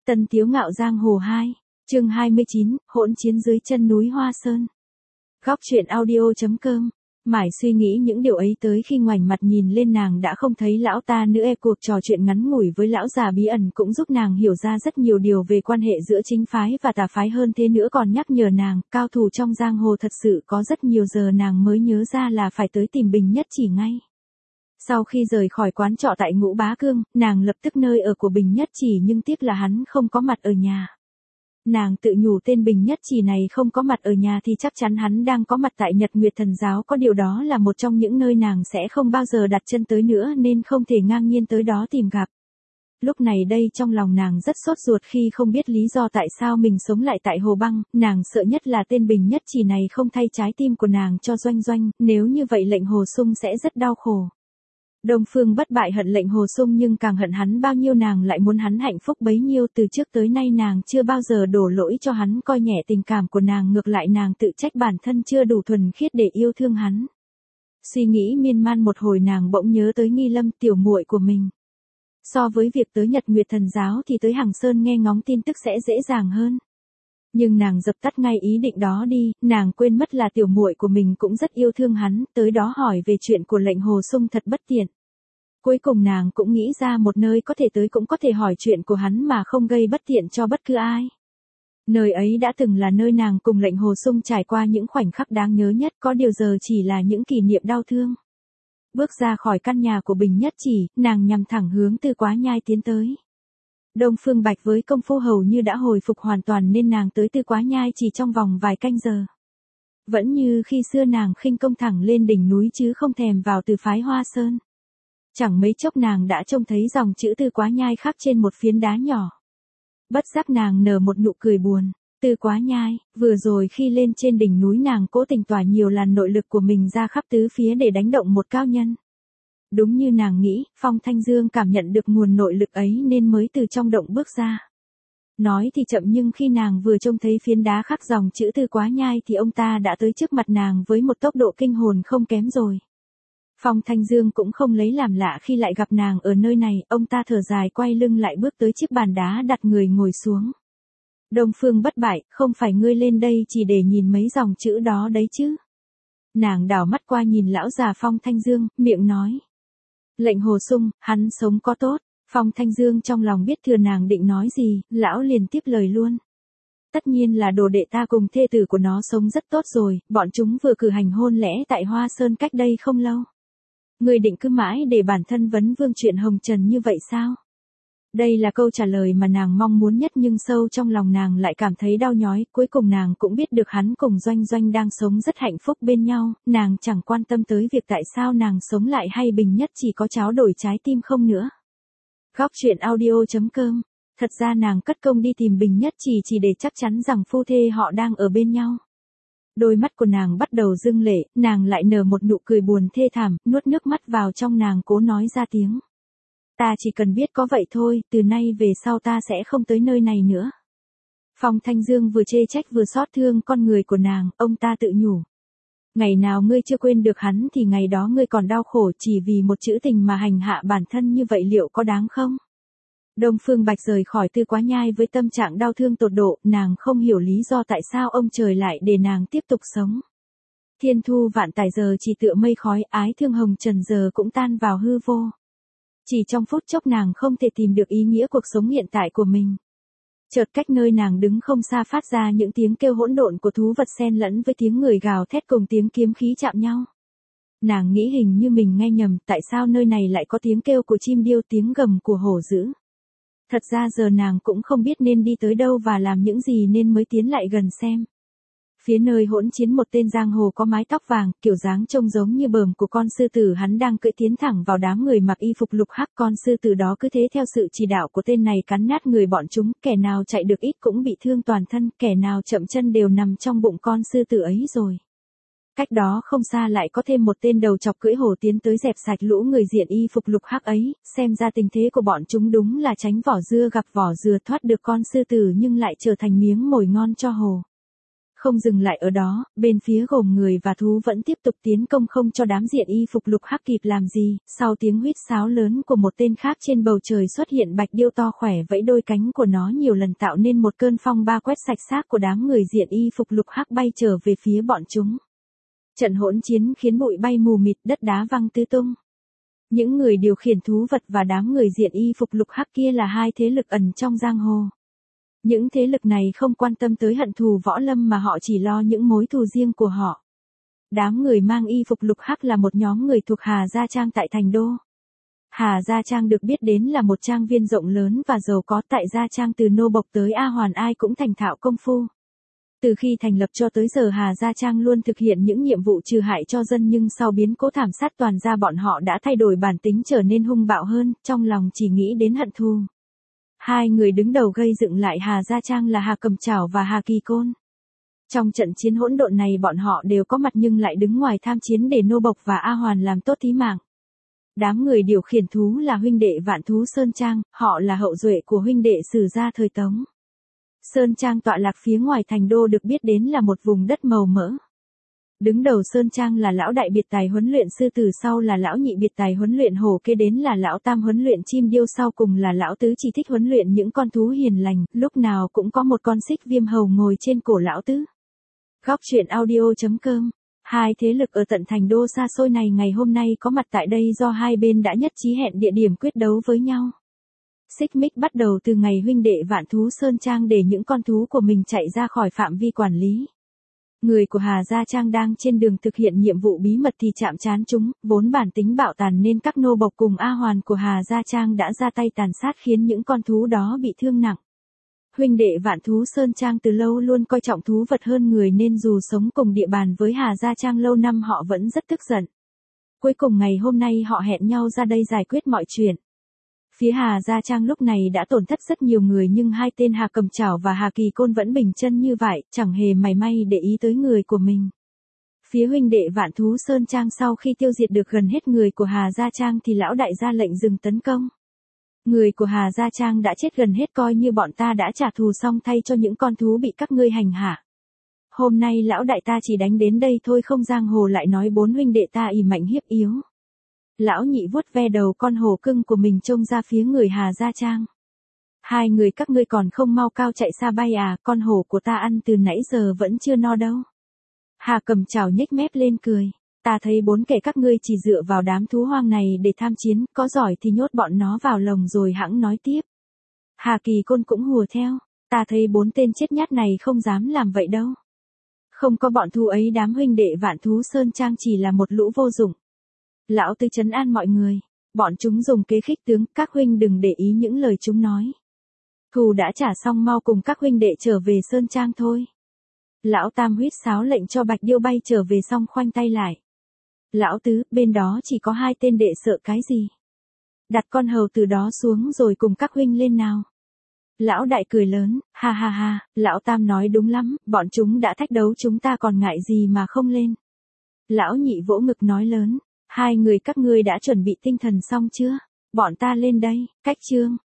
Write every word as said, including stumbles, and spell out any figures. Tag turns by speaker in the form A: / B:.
A: Tân Tiếu Ngạo Giang Hồ hai, chương hai mươi chín, hỗn chiến dưới chân núi Hoa Sơn. Góc truyện audio chấm com. Mải suy nghĩ những điều ấy tới khi ngoảnh mặt nhìn lên nàng đã không thấy lão ta nữa. E cuộc trò chuyện ngắn ngủi với lão già bí ẩn cũng giúp nàng hiểu ra rất nhiều điều về quan hệ giữa chính phái và tà phái, hơn thế nữa còn nhắc nhở nàng, cao thủ trong giang hồ thật sự có rất nhiều. Giờ nàng mới nhớ ra là phải tới tìm Bình Nhất Chỉ ngay. Sau khi rời khỏi quán trọ tại Ngũ Bá Cương, nàng lập tức nơi ở của Bình Nhất Chỉ, nhưng tiếc là hắn không có mặt ở nhà. Nàng tự nhủ tên Bình Nhất Chỉ này không có mặt ở nhà thì chắc chắn hắn đang có mặt tại Nhật Nguyệt Thần Giáo, có điều đó là một trong những nơi nàng sẽ không bao giờ đặt chân tới nữa nên không thể ngang nhiên tới đó tìm gặp. Lúc này đây trong lòng nàng rất sốt ruột khi không biết lý do tại sao mình sống lại tại Hồ Băng, nàng sợ nhất là tên Bình Nhất Chỉ này không thay trái tim của nàng cho Doanh Doanh, nếu như vậy Lệnh Hồ Sung sẽ rất đau khổ. Đông Phương Bất Bại hận Lệnh Hồ Sung nhưng càng hận hắn bao nhiêu nàng lại muốn hắn hạnh phúc bấy nhiêu. Từ trước tới nay nàng chưa bao giờ đổ lỗi cho hắn, coi nhẹ tình cảm của nàng, ngược lại nàng tự trách bản thân chưa đủ thuần khiết để yêu thương hắn. Suy nghĩ miên man một hồi nàng bỗng nhớ tới Nghi Lâm, tiểu muội của mình. So với việc tới Nhật Nguyệt Thần Giáo thì tới Hằng Sơn nghe ngóng tin tức sẽ dễ dàng hơn. Nhưng nàng dập tắt ngay ý định đó đi, nàng quên mất là tiểu muội của mình cũng rất yêu thương hắn, tới đó hỏi về chuyện của Lệnh Hồ Sung thật bất tiện. Cuối cùng nàng cũng nghĩ ra một nơi có thể tới cũng có thể hỏi chuyện của hắn mà không gây bất tiện cho bất cứ ai. Nơi ấy đã từng là nơi nàng cùng Lệnh Hồ Sung trải qua những khoảnh khắc đáng nhớ nhất, có điều giờ chỉ là những kỷ niệm đau thương. Bước ra khỏi căn nhà của Bình Nhất Chỉ, nàng nhằm thẳng hướng Tư Quá Nhai tiến tới. Đông Phương Bạch với công phu hầu như đã hồi phục hoàn toàn nên nàng tới Tư Quá Nhai chỉ trong vòng vài canh giờ. Vẫn như khi xưa nàng khinh công thẳng lên đỉnh núi chứ không thèm vào từ phái Hoa Sơn. Chẳng mấy chốc nàng đã trông thấy dòng chữ Tư Quá Nhai khắc trên một phiến đá nhỏ. Bất giác nàng nở một nụ cười buồn. Tư Quá Nhai, vừa rồi khi lên trên đỉnh núi nàng cố tình tỏa nhiều làn nội lực của mình ra khắp tứ phía để đánh động một cao nhân. Đúng như nàng nghĩ, Phong Thanh Dương cảm nhận được nguồn nội lực ấy nên mới từ trong động bước ra. Nói thì chậm nhưng khi nàng vừa trông thấy phiến đá khắc dòng chữ Tư Quá Nhai thì ông ta đã tới trước mặt nàng với một tốc độ kinh hồn không kém rồi. Phong Thanh Dương cũng không lấy làm lạ khi lại gặp nàng ở nơi này, ông ta thở dài quay lưng lại bước tới chiếc bàn đá đặt người ngồi xuống. Đông Phương Bất Bại, không phải ngươi lên đây chỉ để nhìn mấy dòng chữ đó đấy chứ? Nàng đảo mắt qua nhìn lão già Phong Thanh Dương, miệng nói. Lệnh Hồ Sung, hắn sống có tốt. Phong Thanh Dương trong lòng biết thừa nàng định nói gì, lão liền tiếp lời luôn. Tất nhiên là đồ đệ ta cùng thê tử của nó sống rất tốt rồi, bọn chúng vừa cử hành hôn lễ tại Hoa Sơn cách đây không lâu. Ngươi định cứ mãi để bản thân vấn vương chuyện hồng trần như vậy sao? Đây là câu trả lời mà nàng mong muốn nhất nhưng sâu trong lòng nàng lại cảm thấy đau nhói, cuối cùng nàng cũng biết được hắn cùng Doanh Doanh đang sống rất hạnh phúc bên nhau, nàng chẳng quan tâm tới việc tại sao nàng sống lại hay Bình Nhất Chỉ có cháo đổi trái tim không nữa. Góc truyện audio chấm com. Thật ra nàng cất công đi tìm Bình Nhất Chỉ chỉ để chắc chắn rằng phu thê họ đang ở bên nhau. Đôi mắt của nàng bắt đầu rưng lệ, nàng lại nở một nụ cười buồn thê thảm, nuốt nước mắt vào trong, nàng cố nói ra tiếng. Ta chỉ cần biết có vậy thôi, từ nay về sau ta sẽ không tới nơi này nữa. Phong Thanh Dương vừa chê trách vừa xót thương con người của nàng, ông ta tự nhủ. Ngày nào ngươi chưa quên được hắn thì ngày đó ngươi còn đau khổ chỉ vì một chữ tình mà hành hạ bản thân như vậy liệu có đáng không? Đông Phương Bạch rời khỏi Tư Quá Nhai với tâm trạng đau thương tột độ, nàng không hiểu lý do tại sao ông trời lại để nàng tiếp tục sống. Thiên thu vạn tải giờ chỉ tựa mây khói, ái thương hồng trần giờ cũng tan vào hư vô. Chỉ trong phút chốc nàng không thể tìm được ý nghĩa cuộc sống hiện tại của mình. Chợt cách nơi nàng đứng không xa phát ra những tiếng kêu hỗn độn của thú vật xen lẫn với tiếng người gào thét cùng tiếng kiếm khí chạm nhau. Nàng nghĩ hình như mình nghe nhầm, tại sao nơi này lại có tiếng kêu của chim điêu, tiếng gầm của hổ dữ. Thật ra giờ nàng cũng không biết nên đi tới đâu và làm những gì nên mới tiến lại gần xem. Phía nơi hỗn chiến một tên giang hồ có mái tóc vàng, kiểu dáng trông giống như bờm của con sư tử, hắn đang cưỡi tiến thẳng vào đám người mặc y phục lục hắc. Con sư tử đó cứ thế theo sự chỉ đạo của tên này cắn nát người bọn chúng, kẻ nào chạy được ít cũng bị thương toàn thân, kẻ nào chậm chân đều nằm trong bụng con sư tử ấy rồi. Cách đó không xa lại có thêm một tên đầu chọc cưỡi hổ tiến tới dẹp sạch lũ người diện y phục lục hắc ấy, xem ra tình thế của bọn chúng đúng là tránh vỏ dưa gặp vỏ dừa, thoát được con sư tử nhưng lại trở thành miếng mồi ngon cho hổ. Không dừng lại ở đó, bên phía gồm người và thú vẫn tiếp tục tiến công không cho đám diện y phục lục hắc kịp làm gì, sau tiếng huýt sáo lớn của một tên khác trên bầu trời xuất hiện bạch điêu to khỏe vẫy đôi cánh của nó nhiều lần tạo nên một cơn phong ba quét sạch xác của đám người diện y phục lục hắc bay trở về phía bọn chúng. Trận hỗn chiến khiến bụi bay mù mịt, đất đá văng tứ tung. Những người điều khiển thú vật và đám người diện y phục lục hắc kia là hai thế lực ẩn trong giang hồ. Những thế lực này không quan tâm tới hận thù võ lâm mà họ chỉ lo những mối thù riêng của họ. Đám người mang y phục lục hắc là một nhóm người thuộc Hà Gia Trang tại Thành Đô. Hà Gia Trang được biết đến là một trang viên rộng lớn và giàu có tại Gia Trang, từ nô bộc tới A Hoàn ai cũng thành thạo công phu. Từ khi thành lập cho tới giờ Hà Gia Trang luôn thực hiện những nhiệm vụ trừ hại cho dân, nhưng sau biến cố thảm sát toàn gia bọn họ đã thay đổi bản tính trở nên hung bạo hơn, trong lòng chỉ nghĩ đến hận thù. Hai người đứng đầu gây dựng lại Hà Gia Trang là Hà Cầm Chảo và Hà Kỳ Côn. Trong trận chiến hỗn độn này bọn họ đều có mặt nhưng lại đứng ngoài tham chiến để nô bộc và A Hoàn làm tốt thí mạng. Đám người điều khiển thú là huynh đệ Vạn Thú Sơn Trang, họ là hậu duệ của huynh đệ Sử gia thời Tống. Sơn Trang tọa lạc phía ngoài Thành Đô được biết đến là một vùng đất màu mỡ. Đứng đầu Sơn Trang là lão đại biệt tài huấn luyện sư tử, sau là lão nhị biệt tài huấn luyện hổ, kế đến là lão tam huấn luyện chim điêu, sau cùng là lão tứ chỉ thích huấn luyện những con thú hiền lành, lúc nào cũng có một con xích viêm hầu ngồi trên cổ lão tứ. Góc truyện audio chấm com. Hai thế lực ở tận Thành Đô xa xôi này ngày hôm nay có mặt tại đây do hai bên đã nhất trí hẹn địa điểm quyết đấu với nhau. Xích mích bắt đầu từ ngày huynh đệ Vạn Thú Sơn Trang để những con thú của mình chạy ra khỏi phạm vi quản lý. Người của Hà Gia Trang đang trên đường thực hiện nhiệm vụ bí mật thì chạm trán chúng, vốn bản tính bạo tàn nên các nô bộc cùng A Hoàn của Hà Gia Trang đã ra tay tàn sát khiến những con thú đó bị thương nặng. Huynh đệ Vạn Thú Sơn Trang từ lâu luôn coi trọng thú vật hơn người nên dù sống cùng địa bàn với Hà Gia Trang lâu năm họ vẫn rất tức giận. Cuối cùng ngày hôm nay họ hẹn nhau ra đây giải quyết mọi chuyện. Phía Hà Gia Trang lúc này đã tổn thất rất nhiều người nhưng hai tên Hà Cầm Chảo và Hà Kỳ Côn vẫn bình chân như vậy, chẳng hề mảy may để ý tới người của mình. Phía huynh đệ Vạn Thú Sơn Trang sau khi tiêu diệt được gần hết người của Hà Gia Trang thì lão đại ra lệnh dừng tấn công. Người của Hà Gia Trang đã chết gần hết, coi như bọn ta đã trả thù xong thay cho những con thú bị các ngươi hành hạ. Hôm nay lão đại ta chỉ đánh đến đây thôi, không giang hồ lại nói bốn huynh đệ ta ỷ mạnh hiếp yếu. Lão nhị vuốt ve đầu con hổ cưng của mình trông ra phía người Hà Gia Trang. Hai người các ngươi còn không mau cao chạy xa bay à, con hổ của ta ăn từ nãy giờ vẫn chưa no đâu. Hà Cầm Chảo nhếch mép lên cười. Ta thấy bốn kẻ các ngươi chỉ dựa vào đám thú hoang này để tham chiến, có giỏi thì nhốt bọn nó vào lồng rồi hẵng nói tiếp. Hà Kỳ Côn cũng hùa theo. Ta thấy bốn tên chết nhát này không dám làm vậy đâu. Không có bọn thú ấy đám huynh đệ Vạn Thú Sơn Trang chỉ là một lũ vô dụng. Lão tứ trấn an mọi người. Bọn chúng dùng kế khích tướng, các huynh đừng để ý những lời chúng nói. Thù đã trả xong, mau cùng các huynh đệ trở về Sơn Trang thôi. Lão tam huýt sáo lệnh cho Bạch Điêu bay trở về xong khoanh tay lại. Lão tứ, bên đó chỉ có hai tên đệ sợ cái gì? Đặt con hầu từ đó xuống rồi cùng các huynh lên nào. Lão đại cười lớn, ha ha ha, lão tam nói đúng lắm, bọn chúng đã thách đấu chúng ta còn ngại gì mà không lên. Lão nhị vỗ ngực nói lớn, hai người các ngươi đã chuẩn bị tinh thần xong chưa? Bọn ta lên đây, cách chương.